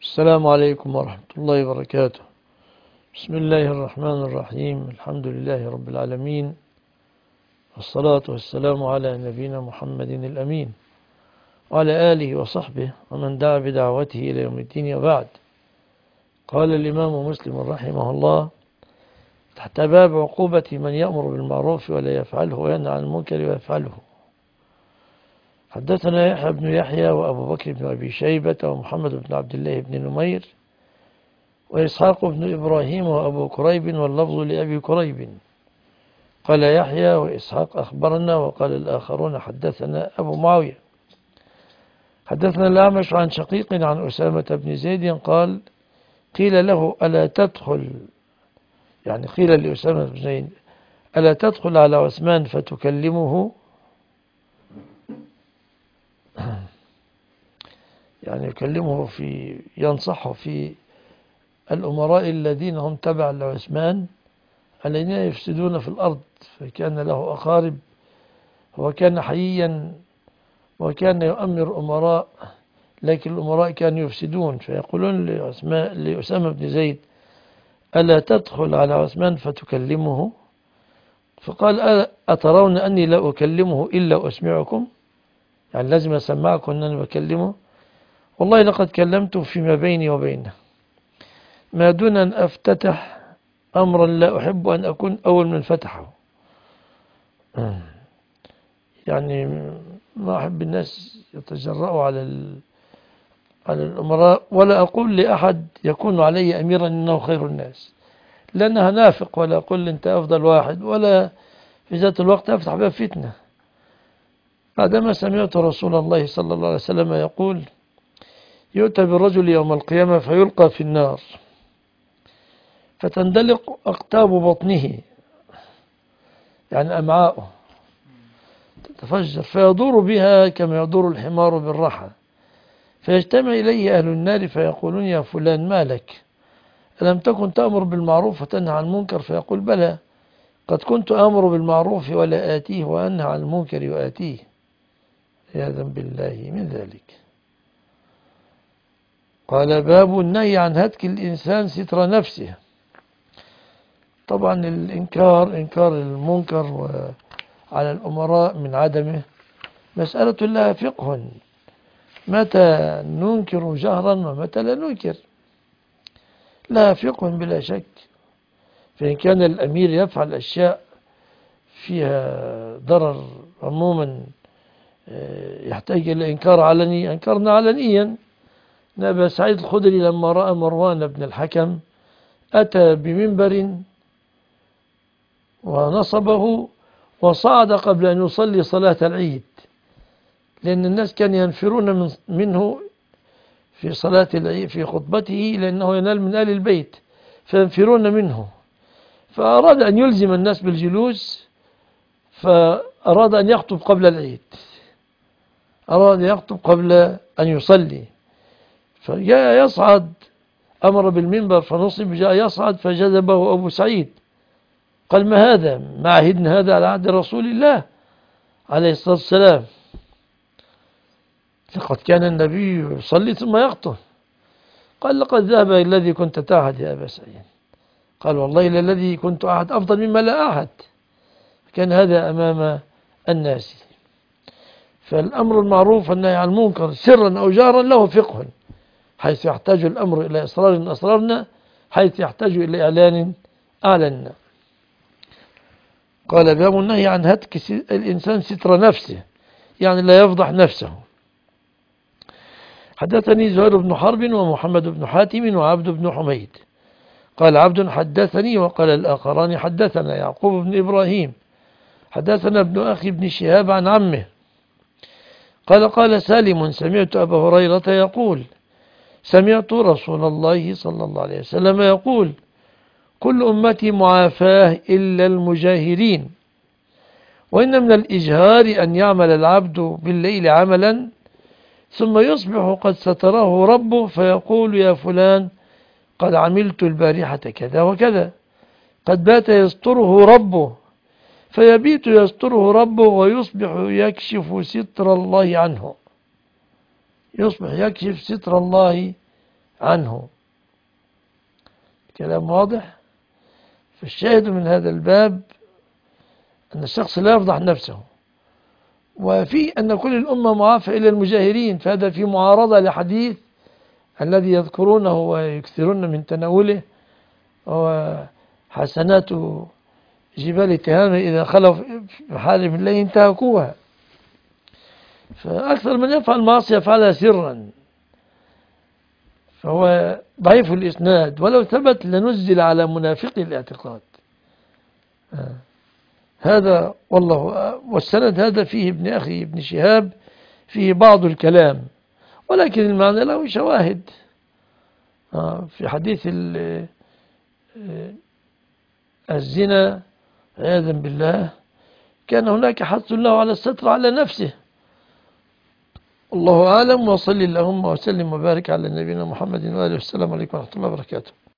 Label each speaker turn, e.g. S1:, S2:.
S1: السلام عليكم ورحمة الله وبركاته. بسم الله الرحمن الرحيم. الحمد لله رب العالمين، والصلاة والسلام على نبينا محمد الأمين وعلى آله وصحبه ومن دعا بدعوته إلى يوم الدين. وبعد، قال الإمام مسلم رحمه الله تحت باب عقوبة من يأمر بالمعروف ولا يفعله وينهى عن المنكر ويفعله: حدثنا يحيى بن يحيى وأبو بكر بن أبي شيبة ومحمد بن عبد الله بن نمير وإسحاق بن إبراهيم وأبو كريب، واللفظ لأبي كريب. قال يحيى وإسحاق أخبرنا، وقال الآخرون حدثنا أبو معاوية. حدثنا الأعمش عن شقيق عن أسامة بن زيد قال قيل له ألا تدخل، يعني قيل لأسامة بن زيد ألا تدخل على عثمان فتكلمه، يعني يكلمه ينصحه في الأمراء الذين هم تبع لعثمان الذين يفسدون في الأرض، فكان له أقارب وكان حييا وكان يؤمر أمراء، لكن الأمراء كانوا يفسدون، فيقولون لأسامة بن زيد ألا تدخل على عثمان فتكلمه؟ فقال أترون أني لا أكلمه إلا أسمعكم؟ يعني لازم أسمعكم أنني بكلمه؟ والله لقد كلمته فيما بيني وبينه ما دون أن أفتتح أمرا لا أحب أن أكون أول من فتحه. يعني ما أحب الناس يتجرأوا على الأمراء، ولا أقول لأحد يكون علي أميرا إنه خير الناس، لأنها نافق، ولا أقول أنت أفضل واحد، ولا في ذات الوقت أفتح باب فتنة. بعدما سمعت رسول الله صلى الله عليه وسلم يقول يؤتى بالرجل يوم القيامة فيلقى في النار فتندلق أقتاب بطنه، يعني أمعاؤه تتفجر، فيدور بها كما يدور الحمار بالرحى، فيجتمع إليه أهل النار فيقولون يا فلان ما لك؟ ألم تكن تأمر بالمعروف وتنهى عن المنكر؟ فيقول بلى، قد كنت آمر بالمعروف ولا آتيه وأنهى عن المنكر وآتيه، عياذا بالله من ذلك. قال باب النهي عن هتك الإنسان ستر نفسه. طبعا إنكار المنكر على الأمراء من عدمه مسألة لها فقه، متى ننكر جهرا ومتى لا ننكر، لها فقه بلا شك. فإن كان الأمير يفعل أشياء فيها ضرر عموما يحتاج إلى إنكار علني، أنكرنا علنيا. أبا سعيد الخدري لما رأى مروان بن الحكم أتى بمنبر ونصبه وصعد قبل أن يصلي صلاة العيد، لأن الناس كانوا ينفرون منه في صلاة العيد في خطبته، لأنه ينال من آل البيت فينفرون منه، فأراد أن يلزم الناس بالجلوس، فأراد أن يخطب قبل العيد، أراد يخطب قبل أن يصلي، فجاء يصعد، أمر بالمنبر فنصب، جاء يصعد فجذبه أبو سعيد، قال ما هذا؟ ما عهدنا هذا على عهد رسول الله عليه الصلاة والسلام، لقد كان النبي يصلي ثم يخطب. قال لقد ذهب الذي كنت تعهد يا أبا سعيد. قال والله الذي كنت أعهد أفضل مما لا أعهد. كان هذا أمام الناس. فالأمر المعروف والنهي عن المنكر سرا أو جارا له فقه، حيث يحتاج الأمر إلى إصرار أصررنا، حيث يحتاج إلى إعلان أعلنا. قال باب النهي عن هتك الإنسان ستر نفسه، يعني لا يفضح نفسه. حدثني زهير بن حرب ومحمد بن حاتم وعبد بن حميد. قال عبد حدثني، وقال الآخران حدثنا يعقوب بن إبراهيم حدثنا ابن أخي بن شهاب عن عمه قال سالم سمعت أبا هريرة يقول سمعت رسول الله صلى الله عليه وسلم يقول كل أمتي معافاة إلا المجاهرين، وإن من الإجهار أن يعمل العبد بالليل عملا ثم يصبح قد ستره ربه فيقول يا فلان قد عملت البارحة كذا وكذا، قد بات يستره ربه، فيبيت يستره ربه ويصبح يكشف ستر الله عنه، يصبح يكشف ستر الله عنه. كلام واضح. فالشاهد من هذا الباب أن الشخص لا يفضح نفسه، وفي أن كل الأمة معافى إلى المجاهرين، فهذا في معارضة لحديث الذي يذكرونه ويكثرون من تناوله، وحسنات جبال تهامة إذا خلوا في محارم الله انتهكوها. فأكثر من يفعل معصية يفعلها سرا، فهو ضعيف الإسناد، ولو ثبت لنزل على منافق الاعتقاد. هذا والله. والسند هذا فيه ابن أخي ابن شهاب فيه بعض الكلام، ولكن المعنى له شواهد. في حديث الزنا عياذا بالله كان هناك حث له على الستر على نفسه. الله أعلم، وصلي اللهم وسلم وبارك على نبينا محمد وآله. والسلام عليكم ورحمة الله وبركاته.